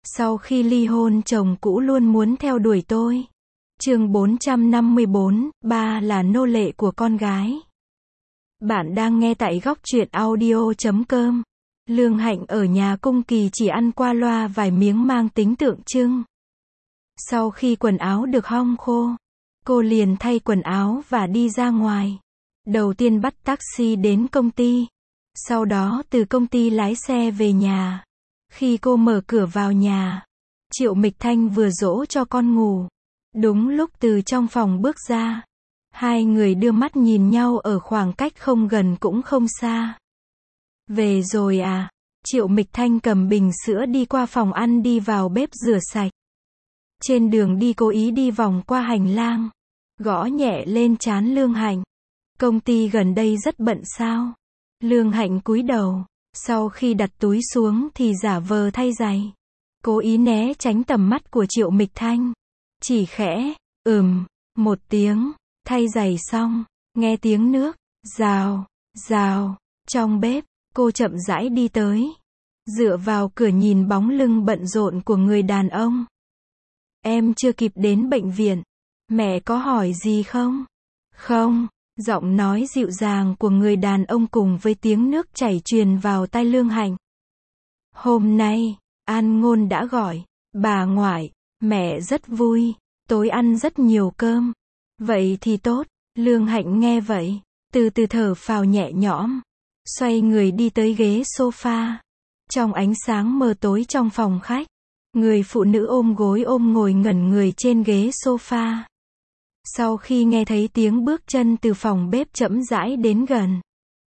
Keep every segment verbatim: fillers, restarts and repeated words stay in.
Sau khi ly hôn chồng cũ luôn muốn theo đuổi tôi. Chương bốn trăm năm mươi bốn, ba là nô lệ của con gái. Bạn đang nghe tại góc truyện audio chấm com. Lương Hạnh ở nhà Cung Kỳ chỉ ăn qua loa vài miếng mang tính tượng trưng. Sau khi quần áo được hong khô, cô liền thay quần áo và đi ra ngoài. Đầu tiên bắt taxi đến công ty. Sau đó từ công ty lái xe về nhà. Khi cô mở cửa vào nhà, Triệu Mịch Thanh vừa dỗ cho con ngủ. Đúng lúc từ trong phòng bước ra, hai người đưa mắt nhìn nhau ở khoảng cách không gần cũng không xa. Về rồi à? Triệu Mịch Thanh cầm bình sữa đi qua phòng ăn đi vào bếp rửa sạch. Trên đường đi cố ý đi vòng qua hành lang, gõ nhẹ lên trán Lương Hạnh. Công ty gần đây rất bận sao? Lương Hạnh cúi đầu, sau khi đặt túi xuống thì giả vờ thay giày. Cố ý né tránh tầm mắt của Triệu Mịch Thanh. Chỉ khẽ, ừm, một tiếng, thay giày xong, nghe tiếng nước, rào, rào, trong bếp, cô chậm rãi đi tới. Dựa vào cửa nhìn bóng lưng bận rộn của người đàn ông. Em chưa kịp đến bệnh viện. Mẹ có hỏi gì không? Không, giọng nói dịu dàng của người đàn ông cùng với tiếng nước chảy truyền vào tai Lương Hạnh. Hôm nay, An Ngôn đã gọi, bà ngoại, mẹ rất vui, tối ăn rất nhiều cơm. Vậy thì tốt, Lương Hạnh nghe vậy, từ từ thở phào nhẹ nhõm, xoay người đi tới ghế sofa. Trong ánh sáng mờ tối trong phòng khách, người phụ nữ ôm gối ôm ngồi ngẩn người trên ghế sofa. Sau khi nghe thấy tiếng bước chân từ phòng bếp chậm rãi đến gần,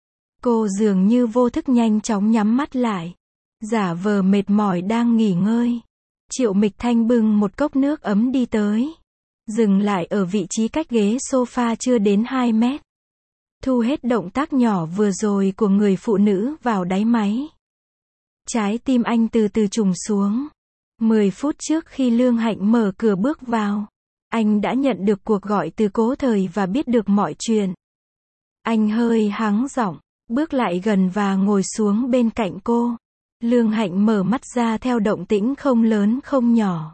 cô dường như vô thức nhanh chóng nhắm mắt lại, giả vờ mệt mỏi đang nghỉ ngơi. Triệu Mịch Thanh bưng một cốc nước ấm đi tới, dừng lại ở vị trí cách ghế sofa chưa đến hai mét. Thu hết động tác nhỏ vừa rồi của người phụ nữ vào đáy máy. Trái tim anh từ từ trùng xuống. Mười phút trước khi Lương Hạnh mở cửa bước vào, anh đã nhận được cuộc gọi từ Cố Thời và biết được mọi chuyện. Anh hơi hắng giọng, bước lại gần và ngồi xuống bên cạnh cô. Lương Hạnh mở mắt ra theo động tĩnh không lớn không nhỏ.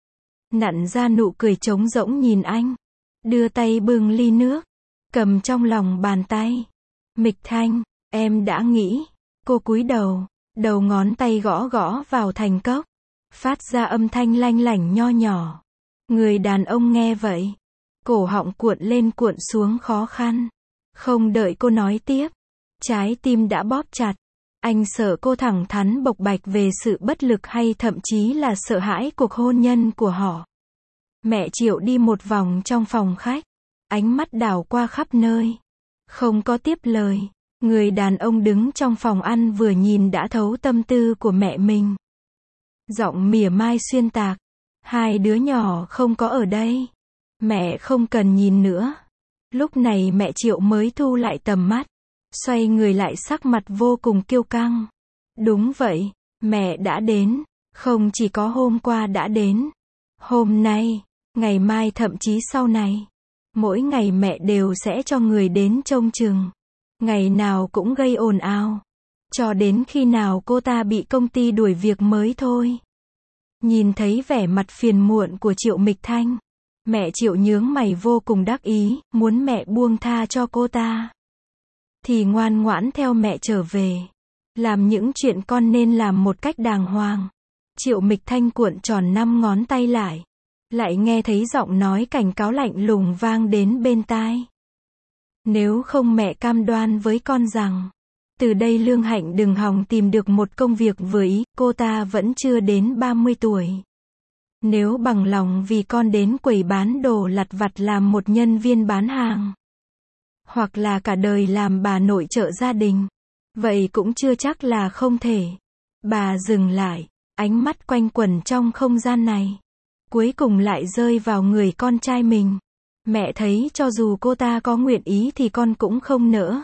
Nặn ra nụ cười trống rỗng nhìn anh. Đưa tay bưng ly nước, cầm trong lòng bàn tay. Mịch Thanh, em đã nghĩ. Cô cúi đầu, đầu ngón tay gõ gõ vào thành cốc, phát ra âm thanh lanh lảnh nho nhỏ. Người đàn ông nghe vậy, cổ họng cuộn lên cuộn xuống khó khăn. Không đợi cô nói tiếp, trái tim đã bóp chặt. Anh sợ cô thẳng thắn bộc bạch về sự bất lực hay thậm chí là sợ hãi cuộc hôn nhân của họ. Mẹ Triệu đi một vòng trong phòng khách, ánh mắt đảo qua khắp nơi. Không có tiếp lời, người đàn ông đứng trong phòng ăn vừa nhìn đã thấu tâm tư của mẹ mình. Giọng mỉa mai xuyên tạc, hai đứa nhỏ không có ở đây. Mẹ không cần nhìn nữa. Lúc này mẹ Triệu mới thu lại tầm mắt, xoay người lại sắc mặt vô cùng kiêu căng. Đúng vậy, mẹ đã đến, không chỉ có hôm qua đã đến. Hôm nay, ngày mai thậm chí sau này. Mỗi ngày mẹ đều sẽ cho người đến trông chừng. Ngày nào cũng gây ồn ào. Cho đến khi nào cô ta bị công ty đuổi việc mới thôi. Nhìn thấy vẻ mặt phiền muộn của Triệu Mịch Thanh, mẹ Triệu nhướng mày vô cùng đắc ý, muốn mẹ buông tha cho cô ta. Thì ngoan ngoãn theo mẹ trở về. Làm những chuyện con nên làm một cách đàng hoàng. Triệu Mịch Thanh cuộn tròn năm ngón tay lại. Lại nghe thấy giọng nói cảnh cáo lạnh lùng vang đến bên tai. Nếu không mẹ cam đoan với con rằng, từ đây Lương Hạnh đừng hòng tìm được một công việc vừa ý, cô ta vẫn chưa đến ba mươi tuổi. Nếu bằng lòng vì con đến quầy bán đồ lặt vặt làm một nhân viên bán hàng, hoặc là cả đời làm bà nội trợ gia đình, vậy cũng chưa chắc là không thể. Bà dừng lại, ánh mắt quanh quẩn trong không gian này. Cuối cùng lại rơi vào người con trai mình. Mẹ thấy cho dù cô ta có nguyện ý thì con cũng không nỡ.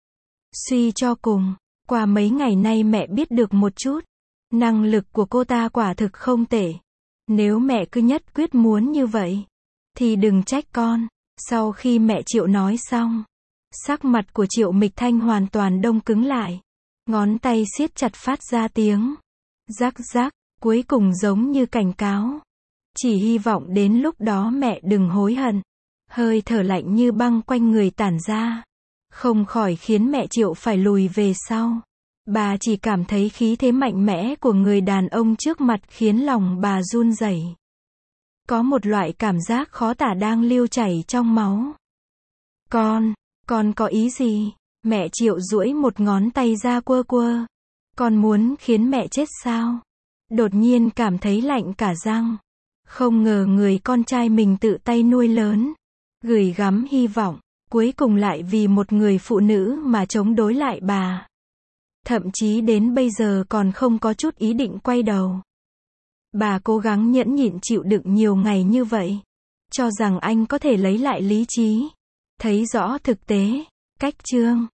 Suy cho cùng, qua mấy ngày nay mẹ biết được một chút. Năng lực của cô ta quả thực không tệ. Nếu mẹ cứ nhất quyết muốn như vậy, thì đừng trách con. Sau khi mẹ Triệu nói xong, sắc mặt của Triệu Mịch Thanh hoàn toàn đông cứng lại. Ngón tay siết chặt phát ra tiếng rắc rắc. cuối cùng giống như cảnh cáo. Chỉ hy vọng đến lúc đó mẹ đừng hối hận. Hơi thở lạnh như băng quanh người tản ra. Không khỏi khiến mẹ Triệu phải lùi về sau. Bà chỉ cảm thấy khí thế mạnh mẽ của người đàn ông trước mặt khiến lòng bà run rẩy. Có một loại cảm giác khó tả đang lưu chảy trong máu. Con, con có ý gì? Mẹ Triệu duỗi một ngón tay ra quơ quơ. Con muốn khiến mẹ chết sao? Đột nhiên cảm thấy lạnh cả răng. Không ngờ người con trai mình tự tay nuôi lớn, gửi gắm hy vọng, cuối cùng lại vì một người phụ nữ mà chống đối lại bà. Thậm chí đến bây giờ còn không có chút ý định quay đầu. Bà cố gắng nhẫn nhịn chịu đựng nhiều ngày như vậy, cho rằng anh có thể lấy lại lý trí, thấy rõ thực tế. Cách chương